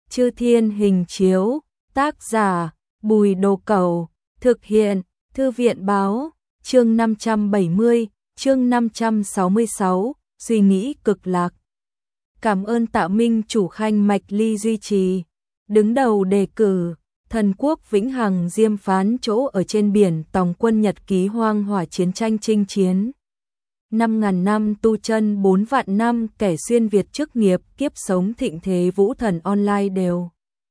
Chư Thiên Hình Chiếu, tác giả Bùi Đồ Cẩu, thực hiện Thư viện Báo, chương 570, chương 566, suy nghĩ cực lạc. Cảm ơn Tạ Minh chủ khanh mạch ly duy trì. Đứng đầu đề cử, thần quốc vĩnh hằng diêm phán chỗ ở trên biển tòng quân nhật ký hoang hỏa chiến tranh chinh chiến. 5.000 năm tu chân 4 vạn năm kẻ xuyên Việt chức nghiệp kiếp sống thịnh thế vũ thần online đều.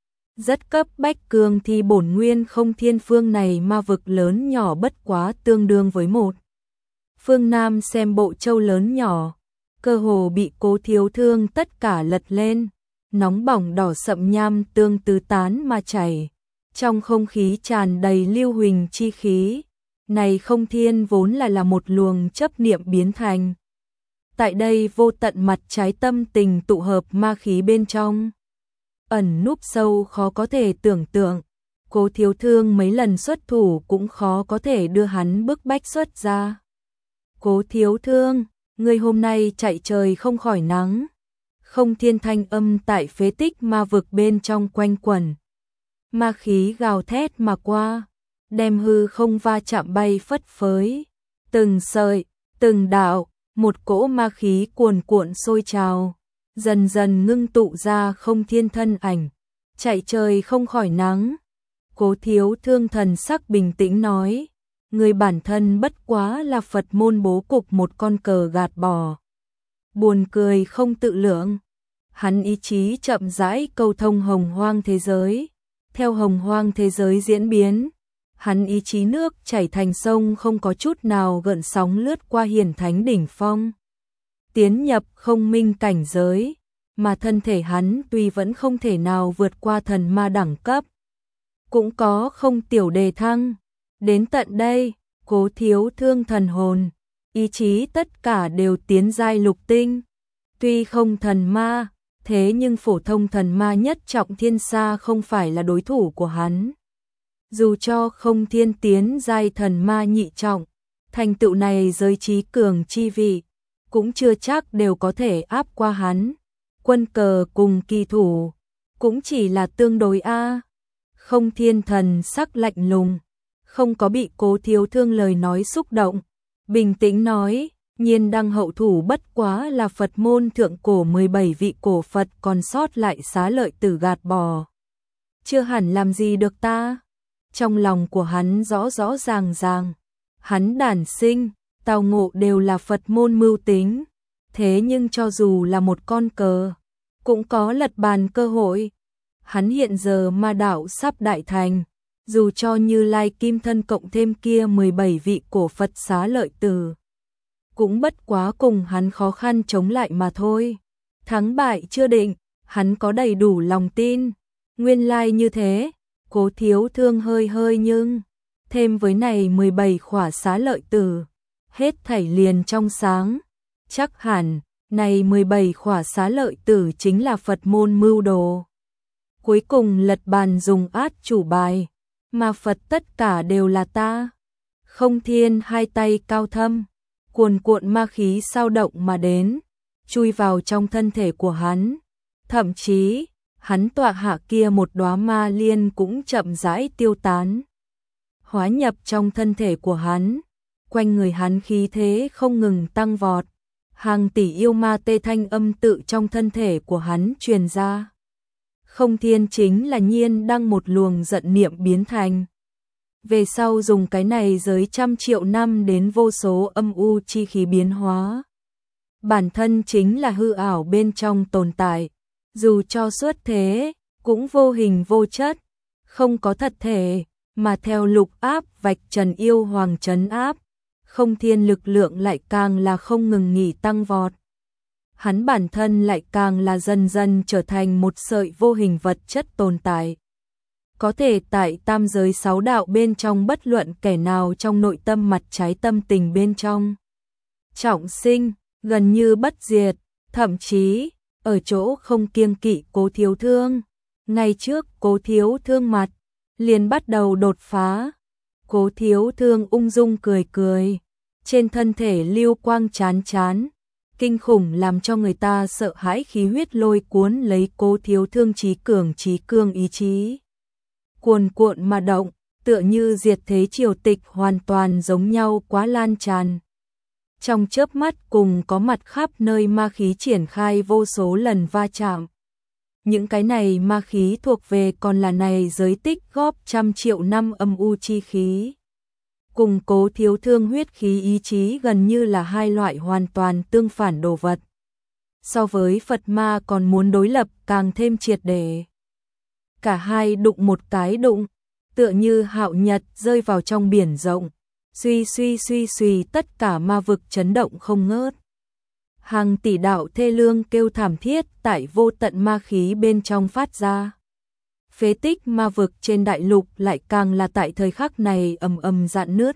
Rất cấp bách cường thi bổn nguyên không thiên phương này ma vực lớn nhỏ bất quá tương đương với một. Phương Nam xem bộ châu lớn nhỏ, cơ hồ bị Cố Thiếu Thương tất cả lật lên, nóng bỏng đỏ sậm nham tương tứ tán mà chảy. Trong không khí tràn đầy lưu huỳnh chi khí, này không thiên vốn là một luồng chấp niệm biến thành. Tại đây vô tận mặt trái tâm tình tụ hợp ma khí bên trong. Ẩn núp sâu khó có thể tưởng tượng, Cố Thiếu Thương mấy lần xuất thủ cũng khó có thể đưa hắn bức bách xuất ra. Cố Thiếu Thương, ngươi hôm nay chạy trời không khỏi nắng. Không thiên thanh âm tại phế tích ma vực bên trong quanh quẩn. Ma khí gào thét mà qua, đem hư không va chạm bay phất phới. Từng sợi, từng đạo, một cỗ ma khí cuồn cuộn sôi trào, dần dần ngưng tụ ra không thiên thân ảnh. Chạy trời không khỏi nắng. Cố Thiếu Thương thần sắc bình tĩnh nói, người bản thân bất quá là Phật môn bố cục một con cờ gạt bỏ. Buồn cười không tự lượng. Hắn ý chí chậm rãi câu thông hồng hoang thế giới. Theo hồng hoang thế giới diễn biến, hắn ý chí nước chảy thành sông không có chút nào gợn sóng lướt qua hiển thánh đỉnh phong. Tiến nhập không minh cảnh giới, mà thân thể hắn tuy vẫn không thể nào vượt qua thần ma đẳng cấp, cũng có không tiểu đề thăng. Đến tận đây, Cố Thiếu Thương thần hồn, ý chí tất cả đều tiến giai lục tinh. Tuy không thần ma, thế nhưng phổ thông thần ma nhất trọng thiên sa không phải là đối thủ của hắn. Dù cho không thiên tiến giai thần ma nhị trọng, thành tựu này giới trí cường chi vị, cũng chưa chắc đều có thể áp qua hắn. Quân cờ cùng kỳ thủ, cũng chỉ là tương đối a. Không thiên thần sắc lạnh lùng, không có bị Cố Thiếu Thương lời nói xúc động, bình tĩnh nói, nhiên đăng hậu thủ bất quá là Phật môn thượng cổ 17 vị cổ Phật còn sót lại xá lợi tử gạt bỏ. Chưa hẳn làm gì được ta. Trong lòng của hắn rõ rõ ràng ràng, hắn đản sinh, tao ngộ đều là Phật môn mưu tính. Thế nhưng cho dù là một con cờ, cũng có lật bàn cơ hội. Hắn hiện giờ ma đạo sắp đại thành, dù cho Như Lai kim thân cộng thêm kia 17 vị cổ Phật xá lợi tử, cũng bất quá cùng hắn khó khăn chống lại mà thôi. Thắng bại chưa định, hắn có đầy đủ lòng tin. Nguyên lai như thế, Cố Thiếu Thương hơi nhưng, thêm với này 17 khỏa xá lợi tử, hết thảy liền trong sáng. Chắc hẳn, này 17 khỏa xá lợi tử chính là Phật môn mưu đồ. Cuối cùng lật bàn dùng át chủ bài, mà Phật tất cả đều là ta. Không thiên hai tay cao thâm, cuồn cuộn ma khí sao động mà đến, chui vào trong thân thể của hắn. Thậm chí, hắn tọa hạ kia một đóa ma liên cũng chậm rãi tiêu tán, hóa nhập trong thân thể của hắn. Quanh người hắn khí thế không ngừng tăng vọt, hàng tỷ yêu ma tê thanh âm tự trong thân thể của hắn truyền ra. Không thiên chính là nhiên đăng một luồng giận niệm biến thành. Về sau dùng cái này giới trăm triệu năm đến vô số âm u chi khí biến hóa. Bản thân chính là hư ảo bên trong tồn tại, dù cho xuất thế, cũng vô hình vô chất, không có thật thể, mà theo lục áp vạch trần yêu hoàng trấn áp, không thiên lực lượng lại càng là không ngừng nghỉ tăng vọt. Hắn bản thân lại càng là dần dần trở thành một sợi vô hình vật chất tồn tại. Có thể tại tam giới sáu đạo bên trong bất luận kẻ nào trong nội tâm mặt trái tâm tình bên trong. Trọng sinh, gần như bất diệt, thậm chí, ở chỗ không kiêng kỵ Cố Thiếu Thương. Ngay trước Cố Thiếu Thương mặt, liền bắt đầu đột phá. Cố Thiếu Thương ung dung cười cười, trên thân thể lưu quang chán chán, kinh khủng làm cho người ta sợ hãi, khí huyết lôi cuốn lấy Cố Thiếu Thương, trí cương ý chí cuồn cuộn mà động, tựa như diệt thế triều tịch hoàn toàn giống nhau quá lan tràn. Trong chớp mắt cùng có mặt khắp nơi ma khí triển khai vô số lần va chạm. Những cái này ma khí thuộc về còn là này giới tích góp trăm triệu năm âm u chi khí. Cùng Cố Thiếu Thương huyết khí ý chí gần như là hai loại hoàn toàn tương phản đồ vật. So với Phật ma còn muốn đối lập càng thêm triệt để. Cả hai đụng một cái đụng, tựa như hạo nhật rơi vào trong biển rộng. Suy tất cả ma vực chấn động không ngớt. Hàng tỷ đạo thê lương kêu thảm thiết tại vô tận ma khí bên trong phát ra. Phế tích ma vực trên đại lục lại càng là tại thời khắc này ầm rạn nứt,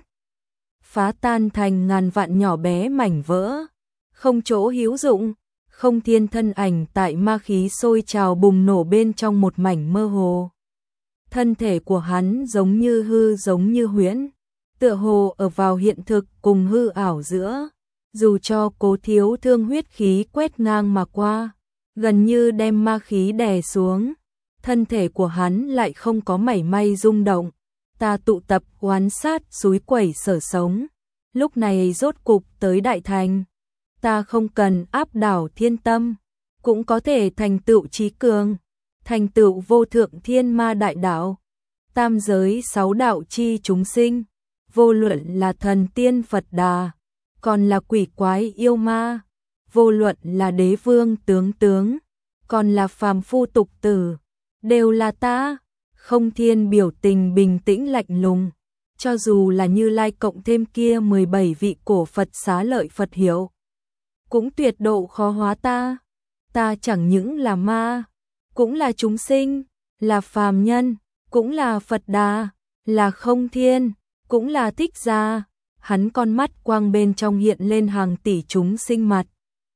phá tan thành ngàn vạn nhỏ bé mảnh vỡ, không chỗ hữu dụng. Không Thiên thân ảnh tại ma khí sôi trào bùng nổ bên trong một mảnh mơ hồ. Thân thể của hắn giống như hư giống như huyễn, tựa hồ ở vào hiện thực cùng hư ảo giữa. Dù cho Cố Thiếu Thương huyết khí quét ngang mà qua, gần như đem ma khí đè xuống, thân thể của hắn lại không có mảy may rung động. Ta tụ tập oán sát suối quẩy sở sống, lúc này rốt cục tới đại thành. Ta không cần áp đảo thiên tâm, cũng có thể thành tựu trí cường, thành tựu vô thượng thiên ma đại đạo. Tam giới sáu đạo chi chúng sinh, vô luận là thần tiên Phật Đà, còn là quỷ quái yêu ma, vô luận là đế vương tướng, còn là phàm phu tục tử, đều là ta. Không Thiên biểu tình bình tĩnh lạnh lùng, cho dù là Như Lai cộng thêm kia 17 vị cổ Phật xá lợi Phật hiệu, cũng tuyệt độ khó hóa ta. Ta chẳng những là ma, cũng là chúng sinh, là phàm nhân, cũng là Phật Đà, là Không Thiên, cũng là Thích Gia. Hắn con mắt quang bên trong hiện lên hàng tỷ chúng sinh mặt.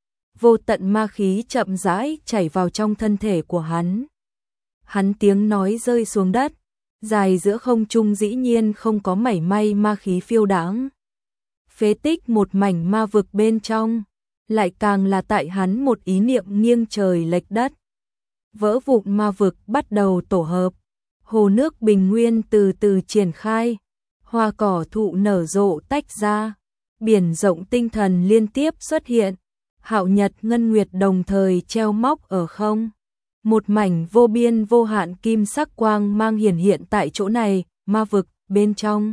Vô tận ma khí chậm rãi chảy vào trong thân thể của hắn. Hắn tiếng nói rơi xuống đất, dài giữa không trung dĩ nhiên không có mảy may ma khí phiêu đãng. Phế tích một mảnh ma vực bên trong, lại càng là tại hắn một ý niệm nghiêng trời lệch đất. Vỡ vụn ma vực bắt đầu tổ hợp, hồ nước bình nguyên từ từ triển khai, hoa cỏ thụ nở rộ tách ra, biển rộng tinh thần liên tiếp xuất hiện, hạo nhật ngân nguyệt đồng thời treo móc ở không. Một mảnh vô biên vô hạn kim sắc quang mang hiển hiện tại chỗ này, ma vực bên trong.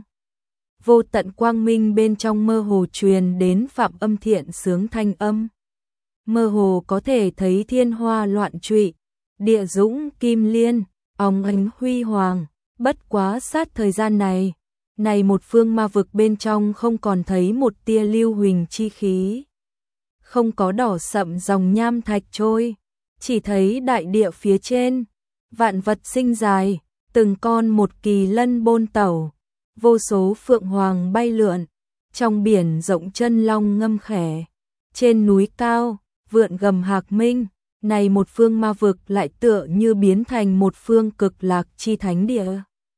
Vô tận quang minh bên trong mơ hồ truyền đến phạm âm thiện sướng thanh âm. Mơ hồ có thể thấy thiên hoa loạn trụy, địa dũng kim liên, óng ánh huy hoàng. Bất quá sát thời gian này, một phương ma vực bên trong không còn thấy một tia lưu huỳnh chi khí. Không có đỏ sậm dòng nham thạch trôi, chỉ thấy đại địa phía trên, vạn vật sinh dài, từng con một kỳ lân bôn tẩu, vô số phượng hoàng bay lượn, trong biển rộng chân long ngâm khẽ, trên núi cao, vượn gầm hạc minh. Này một phương ma vực lại tựa như biến thành một phương cực lạc chi thánh địa.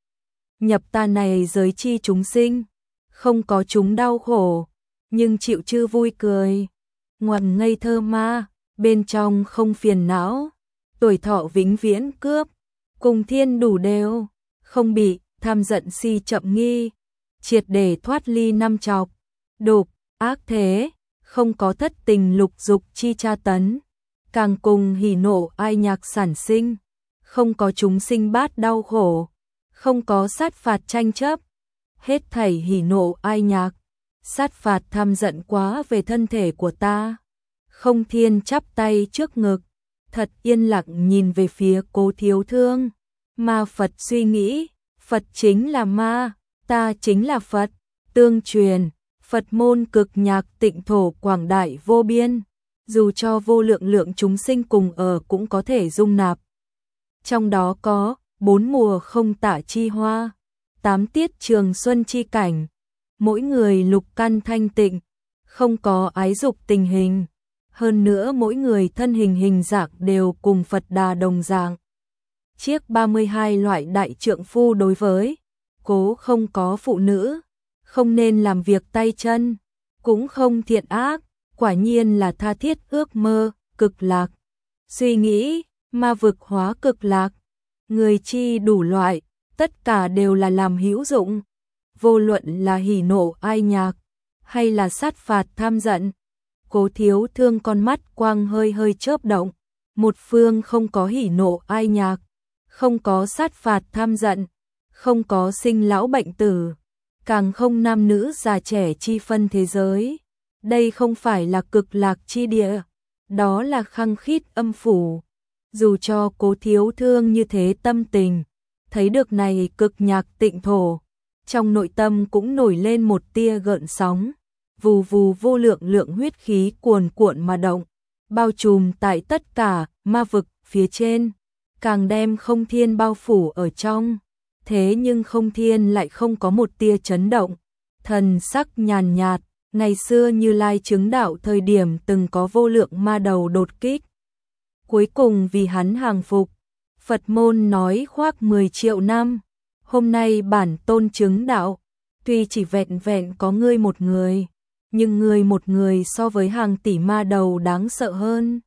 Nhập ta này giới chi chúng sinh, không có chúng đau khổ, nhưng chịu chư vui cười. Ngoằn ngây thơ ma, bên trong không phiền não, tuổi thọ vĩnh viễn cướp, cùng thiên đủ đều, không bị tham giận si chậm nghi, triệt để thoát ly năm chọc, đục, ác thế, không có thất tình lục dục chi tra tấn, càng cùng hỉ nộ ai nhạc sản sinh, không có chúng sinh bát đau khổ, không có sát phạt tranh chấp, hết thảy hỉ nộ ai nhạc, sát phạt tham giận quá về thân thể của ta. Không Thiên chắp tay trước ngực, thật yên lặng nhìn về phía Cố Thiếu Thương. Ma Phật suy nghĩ, Phật chính là ma, ta chính là Phật, tương truyền, Phật môn cực nhạc tịnh thổ quảng đại vô biên, dù cho vô lượng chúng sinh cùng ở cũng có thể dung nạp. Trong đó có 4 mùa không tả chi hoa, 8 tiết trường xuân chi cảnh, mỗi người lục căn thanh tịnh, không có ái dục tình hình. Hơn nữa mỗi người thân hình dạng đều cùng Phật Đà đồng dạng. Chiếc 32 loại đại trượng phu đối với Cố không có phụ nữ, không nên làm việc tay chân, cũng không thiện ác, quả nhiên là tha thiết ước mơ, cực lạc. Suy nghĩ, ma vực hóa cực lạc, người chi đủ loại, tất cả đều là làm hữu dụng. Vô luận là hỉ nộ ai nhạc, hay là sát phạt tham giận. Cố Thiếu Thương con mắt quang hơi hơi chớp động, một phương không có hỉ nộ ai nhạc, không có sát phạt tham giận, không có sinh lão bệnh tử, càng không nam nữ già trẻ chi phân thế giới. Đây không phải là cực lạc chi địa, đó là khăng khít âm phủ. Dù cho Cố Thiếu Thương như thế tâm tình, thấy được này cực nhạc tịnh thổ, trong nội tâm cũng nổi lên một tia gợn sóng, vù vù vô lượng lượng huyết khí cuồn cuộn mà động, bao trùm tại tất cả ma vực phía trên, càng đem Không Thiên bao phủ ở trong. Thế nhưng Không Thiên lại không có một tia chấn động, thần sắc nhàn nhạt, ngày xưa Như Lai chứng đạo thời điểm từng có vô lượng ma đầu đột kích. Cuối cùng vì hắn hàng phục, Phật môn nói khoác 10 triệu năm, hôm nay bản tôn chứng đạo, tuy chỉ vẹn vẹn có ngươi một người, nhưng ngươi một người so với hàng tỷ ma đầu đáng sợ hơn.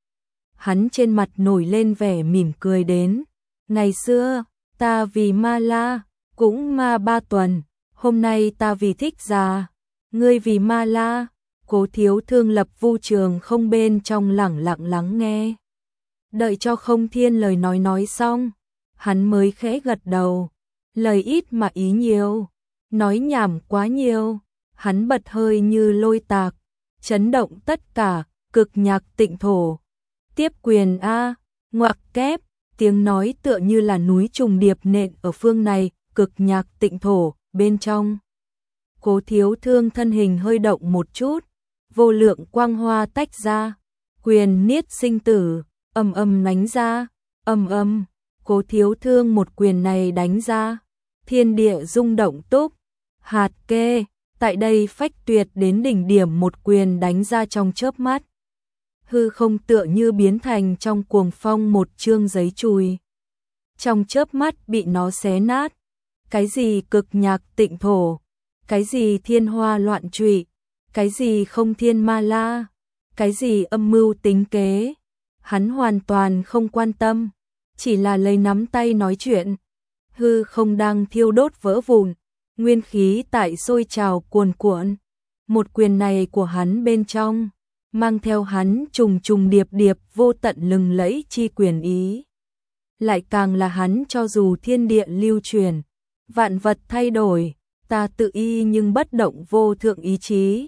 Hắn trên mặt nổi lên vẻ mỉm cười đến, ngày xưa, ta vì ma la, cũng ma 3 tuần, hôm nay ta vì thích già, ngươi vì ma la. Cố Thiếu Thương lập vu trường không bên trong lẳng lặng lắng nghe. Đợi cho Không Thiên lời nói xong, hắn mới khẽ gật đầu, lời ít mà ý nhiều, nói nhảm quá nhiều, hắn bật hơi như lôi tạc, chấn động tất cả, cực nhạc tịnh thổ. Tiếp quyền a, ngoặc kép, tiếng nói tựa như là núi trùng điệp nện ở phương này, cực nhạc tịnh thổ, bên trong. Cố Thiếu Thương thân hình hơi động một chút, vô lượng quang hoa tách ra, quyền niết sinh tử, ầm ầm đánh ra, ầm ầm, Cố Thiếu Thương một quyền này đánh ra, thiên địa rung động túc, hạt kê, tại đây phách tuyệt đến đỉnh điểm một quyền đánh ra trong chớp mắt. Hư không tựa như biến thành trong cuồng phong một chương giấy chùi. Trong chớp mắt bị nó xé nát. Cái gì cực nhạc tịnh thổ, cái gì thiên hoa loạn trụy, cái gì không thiên ma la, cái gì âm mưu tính kế. Hắn hoàn toàn không quan tâm, chỉ là lấy nắm tay nói chuyện. Hư không đang thiêu đốt vỡ vụn, nguyên khí tại sôi trào cuồn cuộn. Một quyền này của hắn bên trong, mang theo hắn trùng trùng điệp điệp vô tận lừng lẫy chi quyền ý. Lại càng là hắn cho dù thiên địa lưu truyền, vạn vật thay đổi, ta tự y nhưng bất động vô thượng ý chí.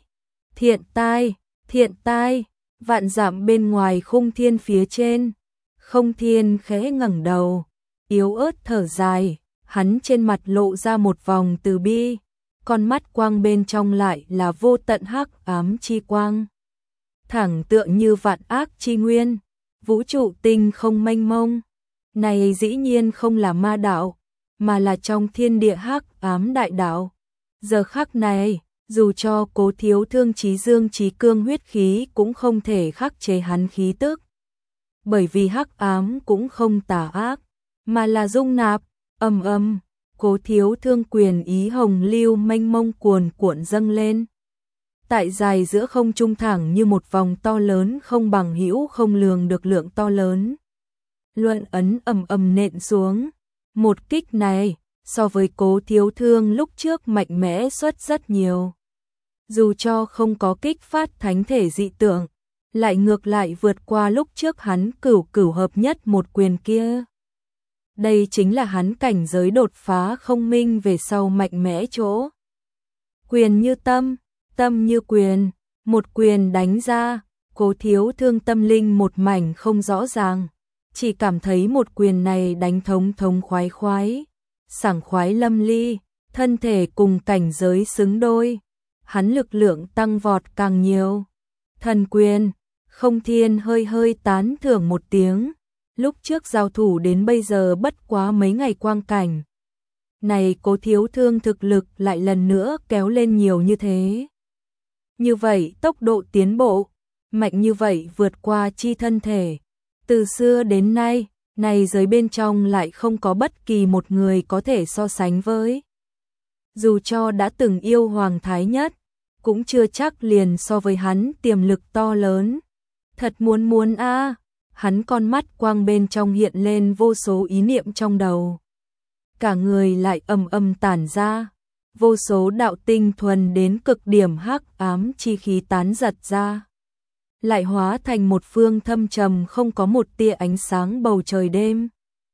Thiện tai, vạn dặm bên ngoài Khung Thiên phía trên. Không Thiên khẽ ngẩng đầu, yếu ớt thở dài, hắn trên mặt lộ ra một vòng từ bi, con mắt quang bên trong lại là vô tận hắc ám chi quang. Thẳng tựa như vạn ác chi nguyên, vũ trụ tinh không mênh mông. Này dĩ nhiên không là ma đạo, mà là trong thiên địa hắc ám đại đạo. Giờ khắc này, dù cho Cố Thiếu Thương trí dương trí cương huyết khí cũng không thể khắc chế hắn khí tức. Bởi vì hắc ám cũng không tà ác, mà là dung nạp, ầm ầm, Cố Thiếu Thương quyền ý hồng lưu mênh mông cuồn cuộn dâng lên. Tại dài giữa không trung thẳng như một vòng to lớn không bằng hữu không lường được lượng to lớn. Luận ấn ầm ầm nện xuống. Một kích này, so với Cố Thiếu Thương lúc trước mạnh mẽ xuất rất nhiều. Dù cho không có kích phát thánh thể dị tượng, lại ngược lại vượt qua lúc trước hắn cửu hợp nhất một quyền kia. Đây chính là hắn cảnh giới đột phá không minh về sau mạnh mẽ chỗ. Quyền như tâm, tâm như quyền, một quyền đánh ra, Cố Thiếu Thương tâm linh một mảnh không rõ ràng, chỉ cảm thấy một quyền này đánh thống thống khoái khoái, sảng khoái lâm ly, thân thể cùng cảnh giới xứng đôi, hắn lực lượng tăng vọt càng nhiều. Thần quyền, Không Thiên hơi hơi tán thưởng một tiếng, lúc trước giao thủ đến bây giờ bất quá mấy ngày quang cảnh. Này Cố Thiếu Thương thực lực lại lần nữa kéo lên nhiều như thế. Như vậy tốc độ tiến bộ, mạnh như vậy vượt qua chi thân thể. Từ xưa đến nay, này giới bên trong lại không có bất kỳ một người có thể so sánh với. Dù cho đã từng yêu Hoàng Thái Nhất, cũng chưa chắc liền so với hắn tiềm lực to lớn. Thật muốn a. Hắn con mắt quang bên trong hiện lên vô số ý niệm trong đầu. Cả người lại ầm tản ra, vô số đạo tinh thuần đến cực điểm hắc ám chi khí tán giật ra, lại hóa thành một phương thâm trầm không có một tia ánh sáng bầu trời đêm.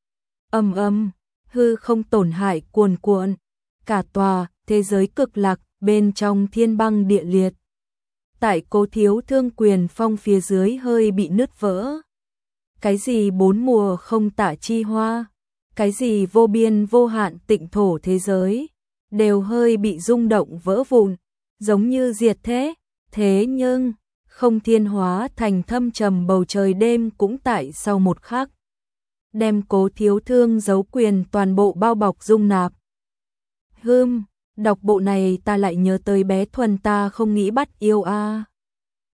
Hư không tổn hại cuồn cuộn, cả tòa thế giới cực lạc bên trong thiên băng địa liệt. Tại Cố Thiếu Thương quyền phong phía dưới hơi bị nứt vỡ. Cái gì bốn mùa không tả chi hoa, cái gì vô biên vô hạn tịnh thổ thế giới, đều hơi bị rung động vỡ vụn, giống như diệt thế. Thế nhưng, không thiên hóa thành thâm trầm bầu trời đêm cũng tại sau một khắc đem Cố Thiếu Thương giấu quyền toàn bộ bao bọc dung nạp. Đọc bộ này ta lại nhớ tới bé Thuần ta không nghĩ bắt yêu a.